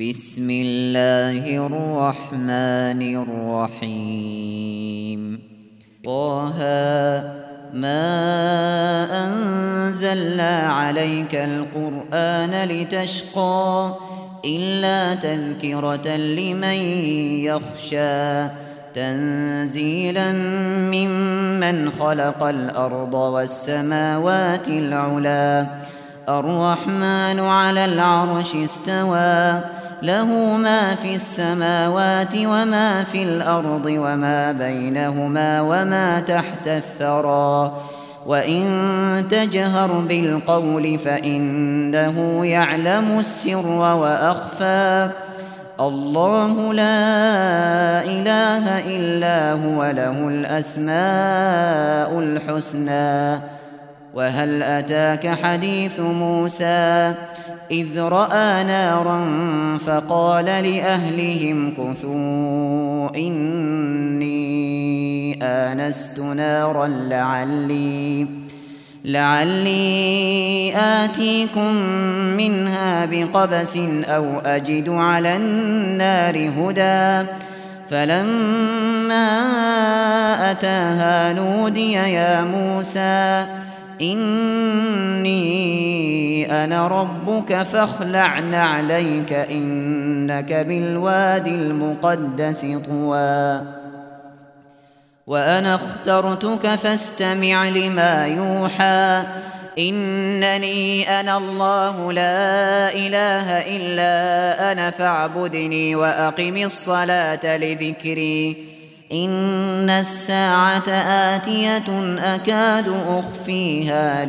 بسم الله الرحمن الرحيم. طه ما أنزلنا عليك القرآن لتشقى إلا تذكرة لمن يخشى تنزيلا ممن خلق الأرض والسماوات العلى الرحمن على العرش استوى له ما في السماوات وما في الأرض وما بينهما وما تحت الثرى وإن تجهر بالقول فإنه يعلم السر وأخفى الله لا إله إلا هو له الأسماء الحسنى. وهل أتاك حديث موسى إذ رأى نارا فقال لأهلهم كثوا إني آنست نارا لعلي آتيكم منها بقبس أو أجد على النار هدى فلما أتاها نودي يا موسى إني أنا ربك فاخلع نعليك إنك بالوادي المقدس طوى وأنا اخترتك فاستمع لما يوحى إنني أنا الله لا إله إلا أنا فاعبدني وأقم الصلاة لذكري إن الساعة آتية أكاد أخفيها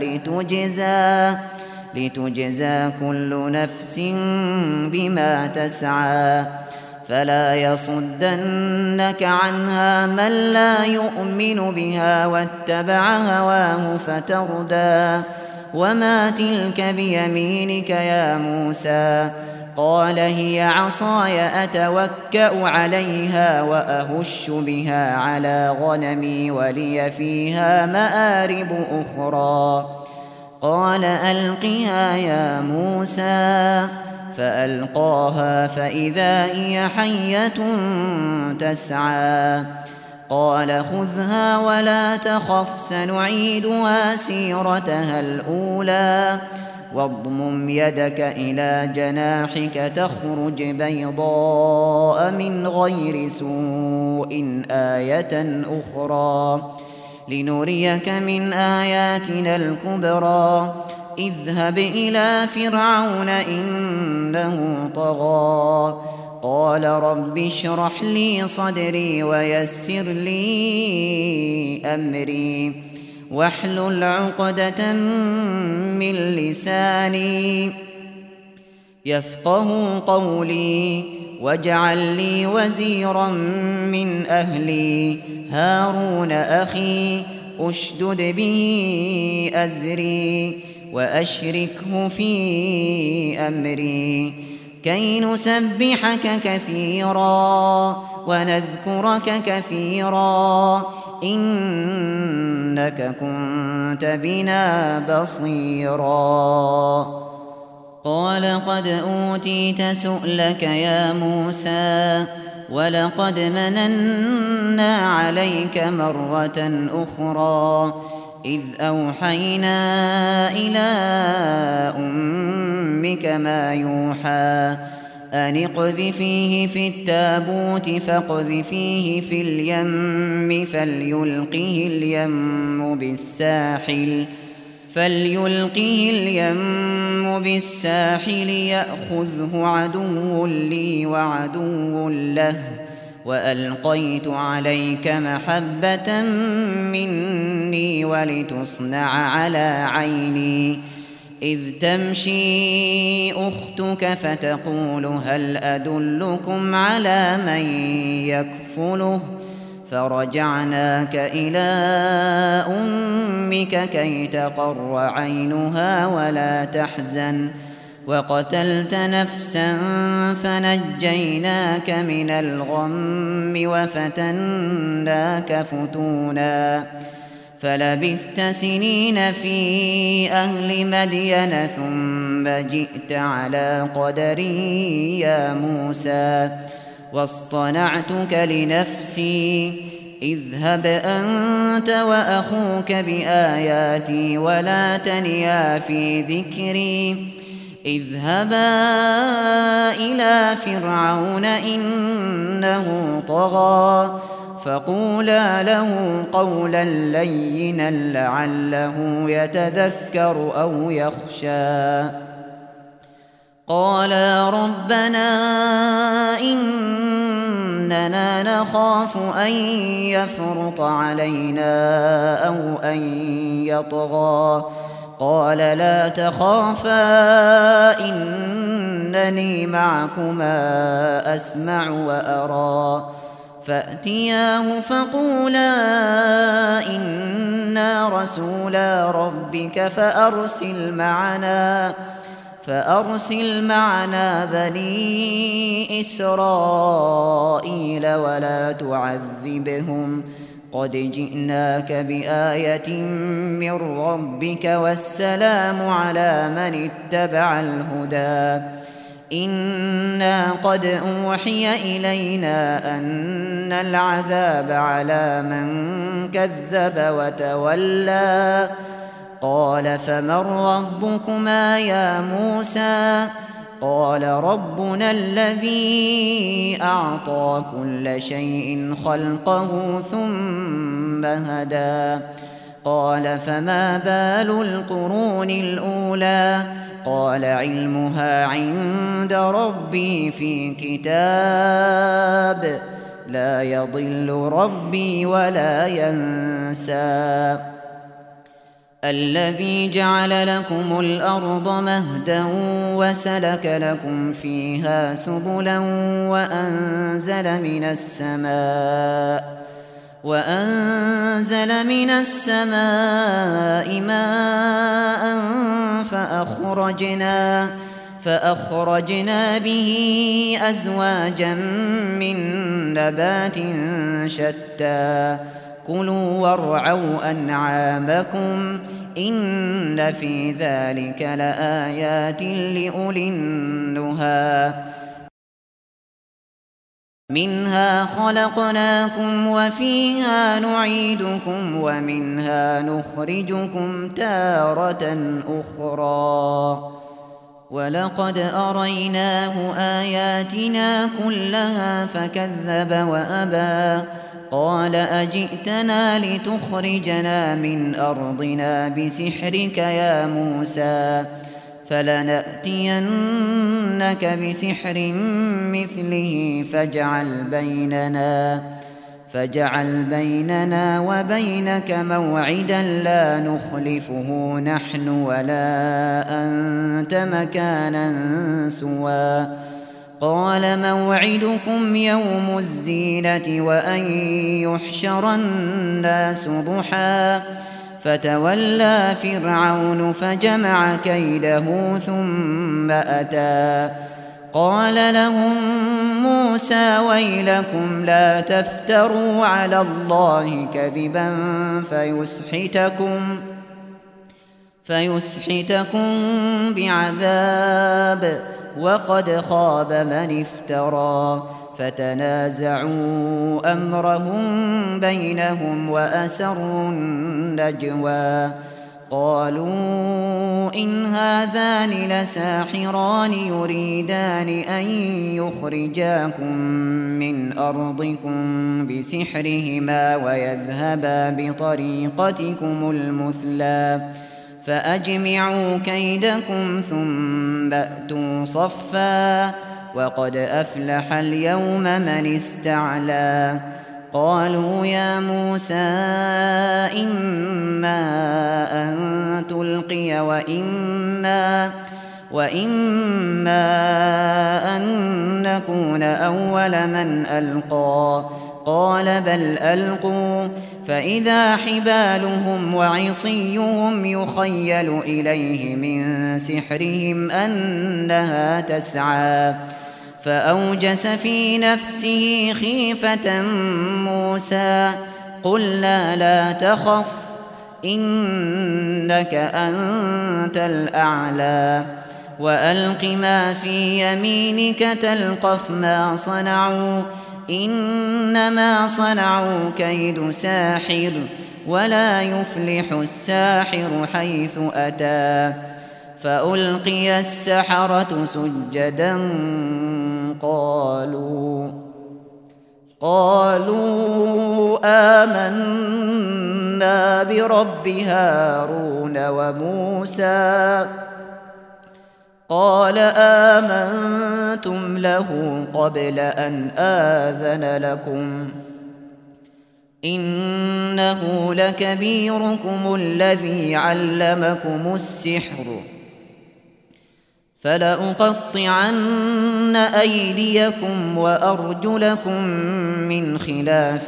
لتجزى كل نفس بما تسعى فلا يصدنك عنها من لا يؤمن بها واتبع هواه فتردى وما تلك بيمينك يا موسى قال هي عصاي أتوكأ عليها وأهش بها على غنمي ولي فيها مآرب أخرى قال ألقها يا موسى فألقاها فإذا هي حية تسعى قال خذها ولا تخف سنعيدها سيرتها الأولى واضمم يدك إلى جناحك تخرج بيضاء من غير سوء آية أخرى لنريك من آياتنا الكبرى اذهب إلى فرعون إنه طغى قال رب اشرح لي صدري ويسر لي أمري واحلل عقدة من لساني يفقه قولي واجعل لي وزيرا من أهلي هارون أخي أشدد به أزري وأشركه في أمري كي نسبحك كثيرا ونذكرك كثيرا إنك كنت بنا بصيرا قال قد أوتيت سؤلك يا موسى ولقد مننا عليك مرة أخرى إذ أوحينا إلى أمك ما يوحى أن اقذفيه في التابوت فاقذفيه في اليم فليلقه اليم بالساحل يأخذه عدو لي وعدو له وألقيت عليك محبة مني ولتصنع على عيني إذ تمشي أختك فتقول هل أدلكم على من يكفله فرجعناك إلى أمك كي تقر عينها ولا تحزن وقتلت نفسا فنجيناك من الغم وفتناك فتونا فلبثت سنين في أهل مدين ثم ثم جئت على قدري يا موسى واصطنعتك لنفسي اذهب أنت وأخوك بآياتي ولا تنيا في ذكري اذهبا إلى فرعون إنه طغى فقولا له قولا لينا لعله يتذكر أو يخشى قالا ربنا إننا نخاف أن يفرط علينا أو أن يطغى قال لا تخافا إنني معكما أسمع وأرى فأتياه فقولا إنا رسولا ربك فأرسل معنا بني إسرائيل ولا تعذبهم قد جئناك بآية من ربك والسلام على من اتبع الهدى إنا قد أوحي إلينا أن العذاب على من كذب وتولى قال فمن ربكما يا موسى قال ربنا الذي أعطى كل شيء خلقه ثم هدى قال فما بال القرون الأولى قال علمها عند ربي في كتاب لا يضل ربي ولا ينسى الذي جعل لكم الأرض مهدا وسلك لكم فيها سبلا وأنزل من السماء ماء فأخرجنا به أزواجا من نبات شتى كلوا وارعوا أنعامكم إن في ذلك لآيات لأولي النهى منها خلقناكم وفيها نعيدكم ومنها نخرجكم تارة أخرى ولقد أريناه آياتنا كلها فكذب وأبى قال أجئتنا لتخرجنا من أرضنا بسحرك يا موسى فلنأتينك بسحر مثله فاجعل بيننا وبينك موعدا لا نخلفه نحن ولا أنت مكانا سوى قال موعدكم يوم الزينة وأن يحشر الناس ضحى فتولى فرعون فجمع كيده ثم أتى قال لهم موسى ويلكم لا تفتروا على الله كذبا فيسحتكم بعذاب وقد خاب من افترى فتنازعوا أمرهم بينهم وأسروا النجوى قالوا إن هذان لساحران يريدان أن يخرجاكم من أرضكم بسحرهما ويذهبا بطريقتكم المثلى فأجمعوا كيدكم ثم أتوا صفا وقد أفلح اليوم من استعلى قالوا يا موسى إما أن تلقي وإما أن نكون أول من ألقى قال بل ألقوا فإذا حبالهم وعصيهم يخيل إليه من سحرهم أنها تسعى فأوجس في نفسه خيفة موسى قلنا لا تخف إنك أنت الأعلى وألق ما في يمينك تلقف ما صنعوا إنما صنعوا كيد ساحر ولا يفلح الساحر حيث أتى فألقي السحرة سجدا قالوا آمنا برب هارون وموسى قال آمنتم له قبل أن آذن لكم إنه لكبيركم الذي علمكم السحر فلأقطعن أيديكم وأرجلكم من خلاف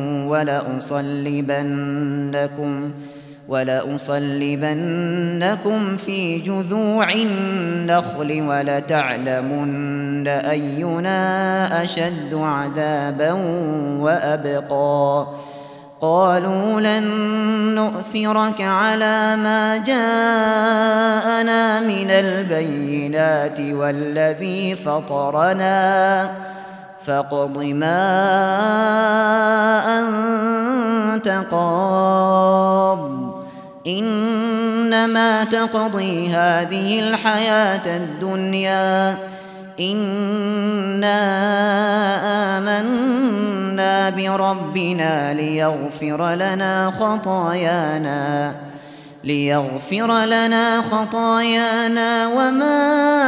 ولأصلبنكم في جذوع النخل ولتعلمن أينا أشد عذابا وأبقى قالوا لن نؤثرك على ما جاءنا من البينات والذي فطرنا فاقض ما أنت قاض إنما تقضي هذه الحياة الدنيا إنا آمنا بربنا ليغفر لنا خطايانا وما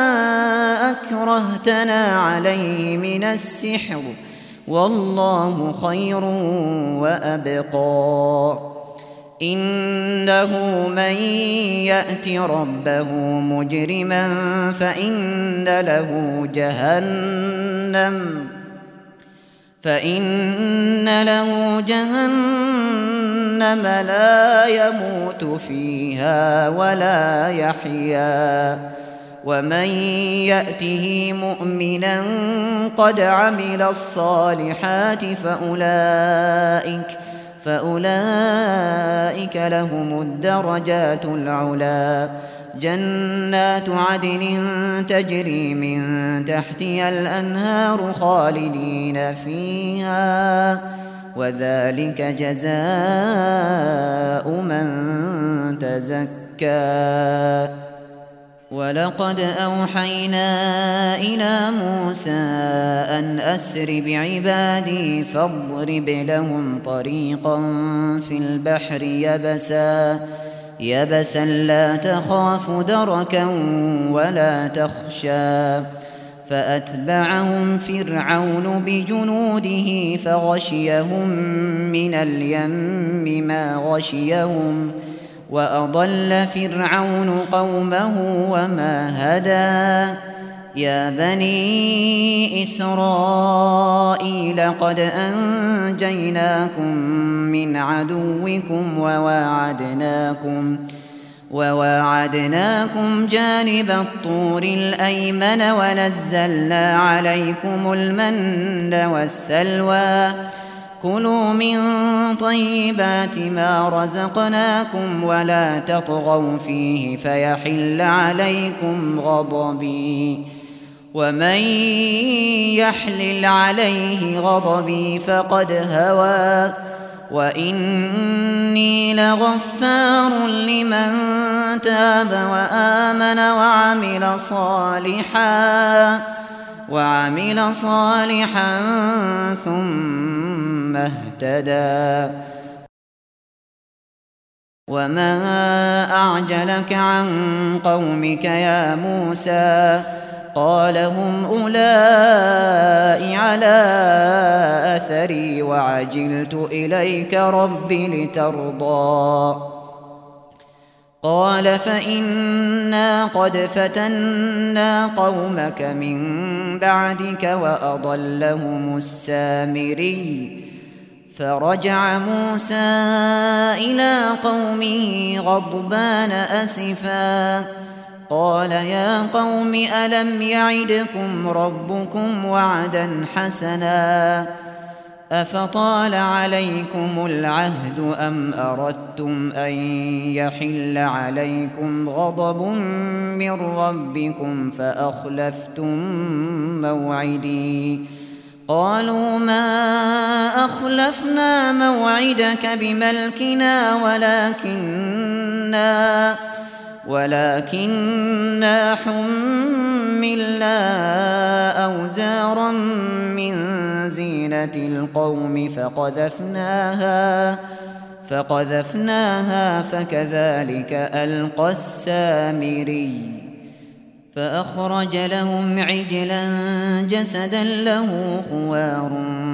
أكرهتنا عليه من السحر والله خير وأبقى إنه من يأت ربه مجرما فإن له جهنم لا يموت فيها ولا يحيا ومن يأته مؤمنا قد عمل الصالحات فأولئك لهم الدرجات العلا جنات عدن تجري من تحتها الأنهار خالدين فيها وذلك جزاء من تزكى ولقد أوحينا إلى موسى أن أسر بعبادي فاضرب لهم طريقا في البحر يبسا لا تخاف دركا ولا تخشى فأتبعهم فرعون بجنوده فغشيهم من اليم ما غشيهم وأضل فرعون قومه وما هدى يا بني إسرائيل قد أنجيناكم من عدوكم وواعدناكم جانب الطور الأيمن ونزلنا عليكم المن والسلوى كلوا من طيبات ما رزقناكم ولا تطغوا فيه فيحل عليكم غضبي ومن يحلل عليه غضبي فقد هوى وإني لغفار لمن تاب وآمن وعمل صالحا ثم اهتدى وما أعجلك عن قومك يا موسى قال هم أولئك على أثري وعجلت إليك رب لترضى قال فإنا قد فتنا قومك من بعدك وأضلهم السامري فرجع موسى إلى قومه غضبان أسفا قال يا قوم ألم يعدكم ربكم وعدا حسنا أفطال عليكم العهد أم أردتم أن يحل عليكم غضب من ربكم فأخلفتم موعدي قالوا ما أخلفنا موعدك بملكنا ولكننا حملنا أوزارا من زينة القوم فقذفناها فكذلك ألقى السامري فأخرج لهم عجلا جسدا له خوار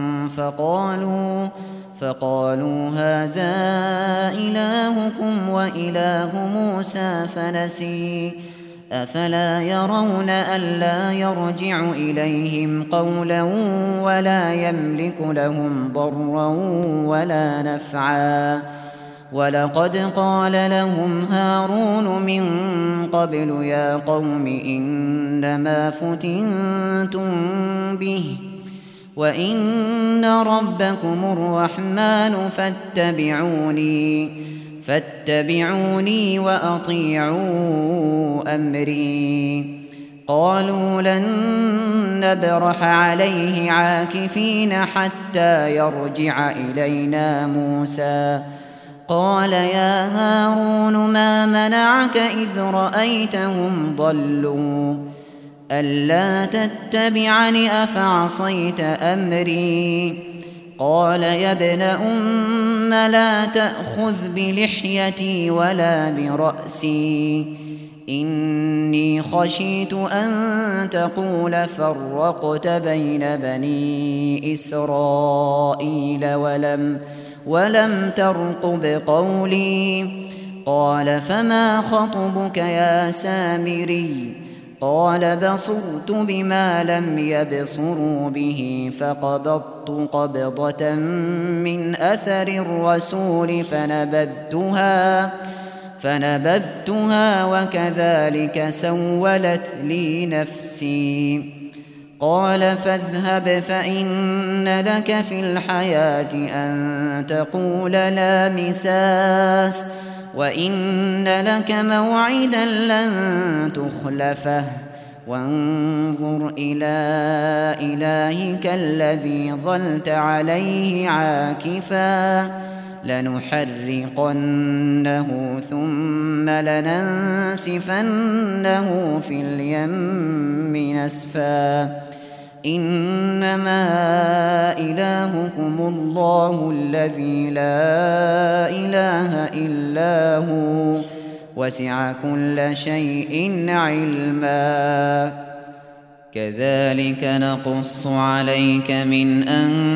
فقالوا هذا إلهكم وإله موسى فنسي أفلا يرون ألا يرجع إليهم قولا ولا يملك لهم ضرا ولا نفعا ولقد قال لهم هارون من قبل يا قوم إنما فتنتم به وإن ربكم الرحمن فاتبعوني وأطيعوا أمري قالوا لن نبرح عليه عاكفين حتى يرجع إلينا موسى قال يا هارون ما منعك إذ رأيتهم ضلوا ألا تتبعني أفعصيت أمري قال يا ابن أم لا تأخذ بلحيتي ولا برأسي إني خشيت أن تقول فرقت بين بني إسرائيل ولم ترقب قولي قال فما خطبك يا سامري قال بصرت بما لم يبصروا به فقبضت قبضة من أثر الرسول فنبذتها وكذلك سولت لي نفسي قال فاذهب فإن لك في الحياة أن تقول لا مساس وإن لك موعدا لن تخلفه وانظر إلى إلهك الذي ظلت عليه عاكفا لنحرقنه ثم لننسفنه في اليم نسفا إنما إلهكم الله الذي لا إله إلا هو وسع كل شيء علما كذلك نقص عليك من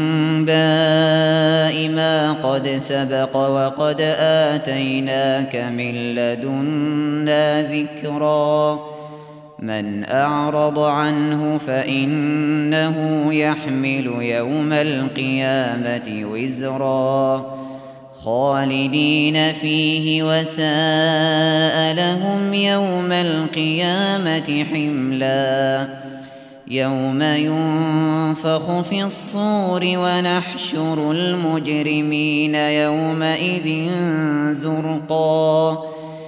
أنباء ما قد سبق وقد آتيناك من لدنا ذكرا من أعرض عنه فإنه يحمل يوم القيامة وزرا خالدين فيه وساء لهم يوم القيامة حملا يوم ينفخ في الصور ونحشر المجرمين يومئذ زرقا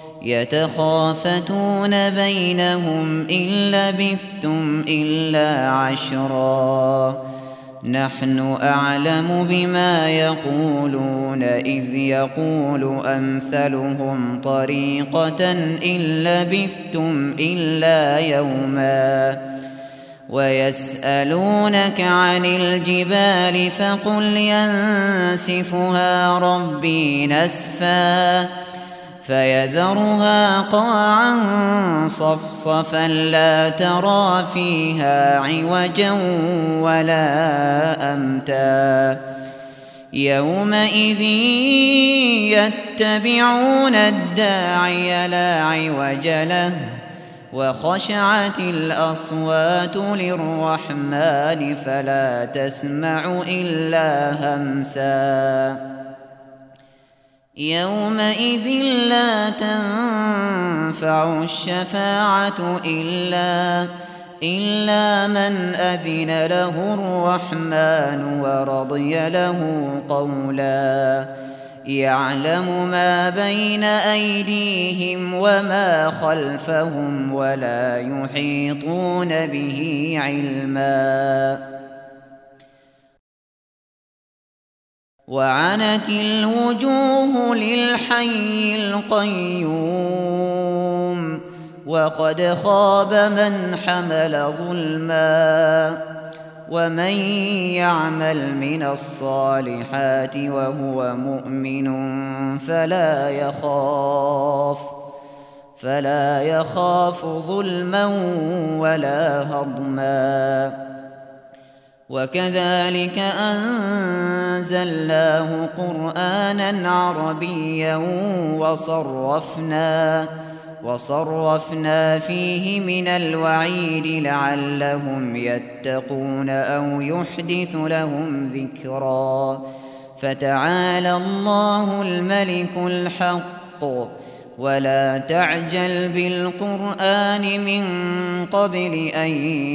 يتخافتون بينهم إن لبثتم إلا عشرا نحن أعلم بما يقولون إذ يقول أمثلهم طريقة إن لبثتم إلا يوما ويسألونك عن الجبال فقل ينسفها ربي نسفا فيذرها قاعا صفصفا لا ترى فيها عوجا ولا أمتا يومئذ يتبعون الداعي لا عوج له وخشعت الأصوات للرحمن فلا تسمع إلا همسا يومئذ لا تنفع الشفاعة إلا من أذن له الرحمن ورضي له قولا يعلم ما بين أيديهم وما خلفهم ولا يحيطون به علما وعنت الوجوه للحي القيوم وقد خاب من حمل ظلما ومن يعمل من الصالحات وهو مؤمن فلا يخاف ظلما ولا هضما وكذلك أنزلناه قرآنا عربيا وصرفنا فيه من الوعيد لعلهم يتقون أو يحدث لهم ذكرا فتعالى الله الملك الحق ولا تعجل بالقرآن من قبل أن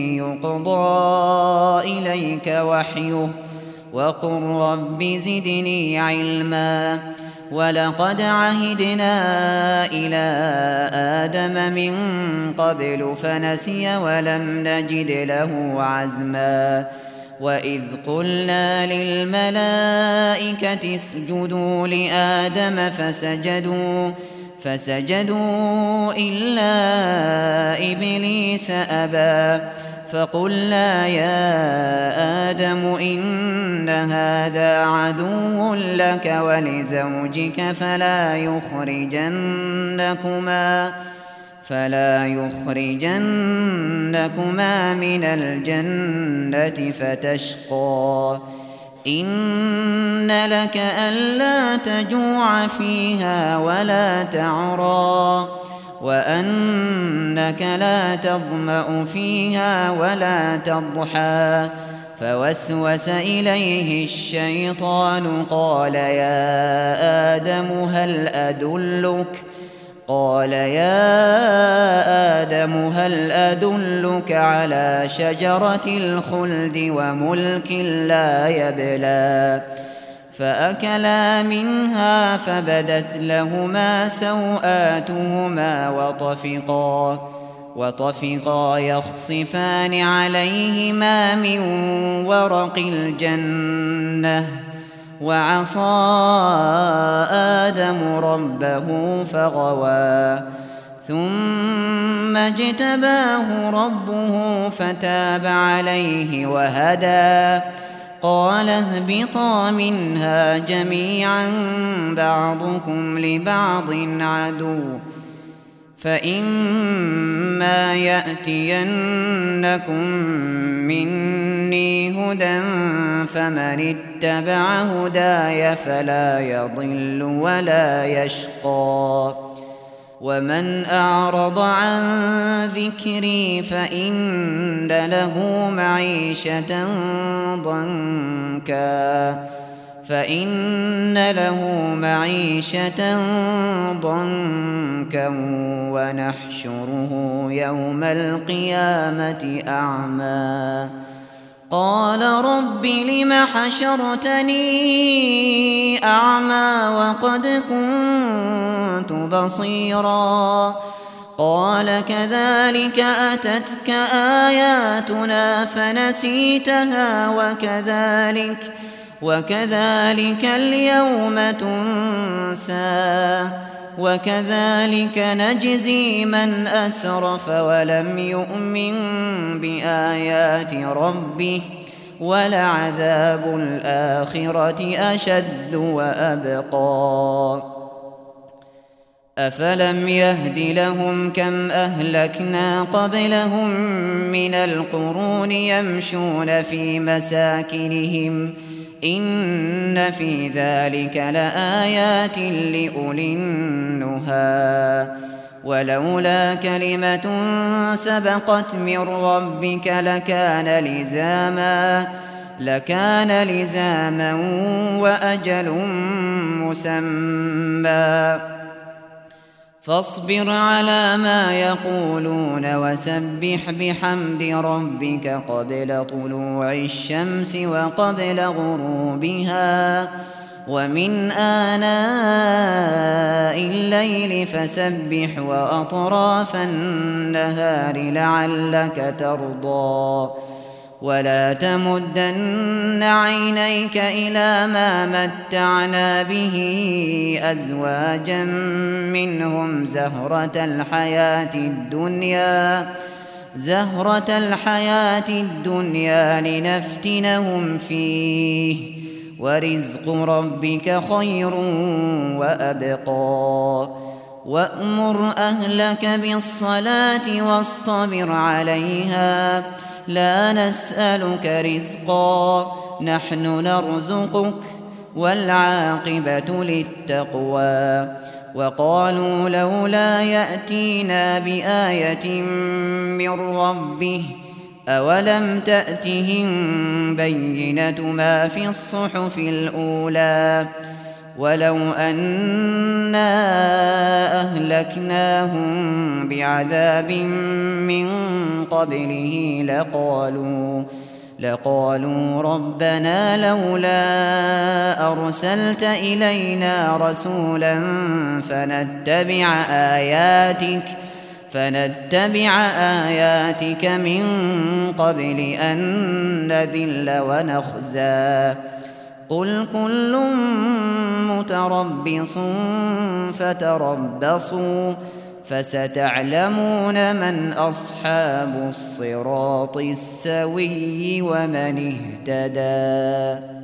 يقضى إليك وحيه وقل رب زدني علما ولقد عهدنا إلى آدم من قبل فنسي ولم نجد له عزما وإذ قلنا للملائكة اسجدوا لآدم فسجدوا إلا إبليس أبى فقلنا يا آدم إن هذا عدو لك ولزوجك فلا يخرجنكما من الجنة فتشقى إن لك ألا تجوع فيها ولا تعرى وأنك لا تظمأ فيها ولا تضحى فوسوس إليه الشيطان قال يا آدم هل أدلك على شجرة الخلد وملك لا يبلى فأكلا منها فبدت لهما سوآتهما وطفقا يخصفان عليهما من ورق الجنة وعصى آدم ربه فغوى ثم اجتباه ربه فتاب عليه وهدى قال اهبطا منها جميعا بعضكم لبعض عدو فإما يأتينكم مني هدى فمن اتبع هداي فلا يضل ولا يشقى ومن أعرض عن ذكري فإن له معيشة ضنكا ونحشره يوم القيامة أعمى قال رب لم حشرتني أعمى وقد كنت بصيرا قال كذلك أتتك آياتنا فنسيتها وكذلك اليوم تنسى وكذلك نجزي من أسرف ولم يؤمن بآيات ربه ولعذاب الآخرة أشد وأبقى أفلم يهد لهم كم أهلكنا قبلهم من القرون يمشون في مساكنهم إن في ذلك لآيات لأولي النهى ولولا كلمة سبقت من ربك لكان لزاما وأجل مسمى فاصبر على ما يقولون وسبح بحمد ربك قبل طلوع الشمس وقبل غروبها ومن آناء الليل فسبح وأطراف النهار لعلك ترضى ولا تمدن عينيك إلى ما متعنا به أزواجا منهم زهرة الحياة الدنيا لنفتنهم فيه ورزق ربك خير وأبقى وأمر أهلك بالصلاة واصطبر عليها لا نسألك رزقا نحن نرزقك والعاقبة للتقوى وقالوا لولا يأتينا بآية من ربه أولم تأتهم بينة ما في الصحف الأولى ولو أنا أهلكناهم بعذاب من قبله لقالوا ربنا لولا أرسلت إلينا رسولا فنتبع آياتك من قبل أن نذل ونخزى قل كل متربص فتربصوا فستعلمون من أصحاب الصراط السوي ومن اهتدى.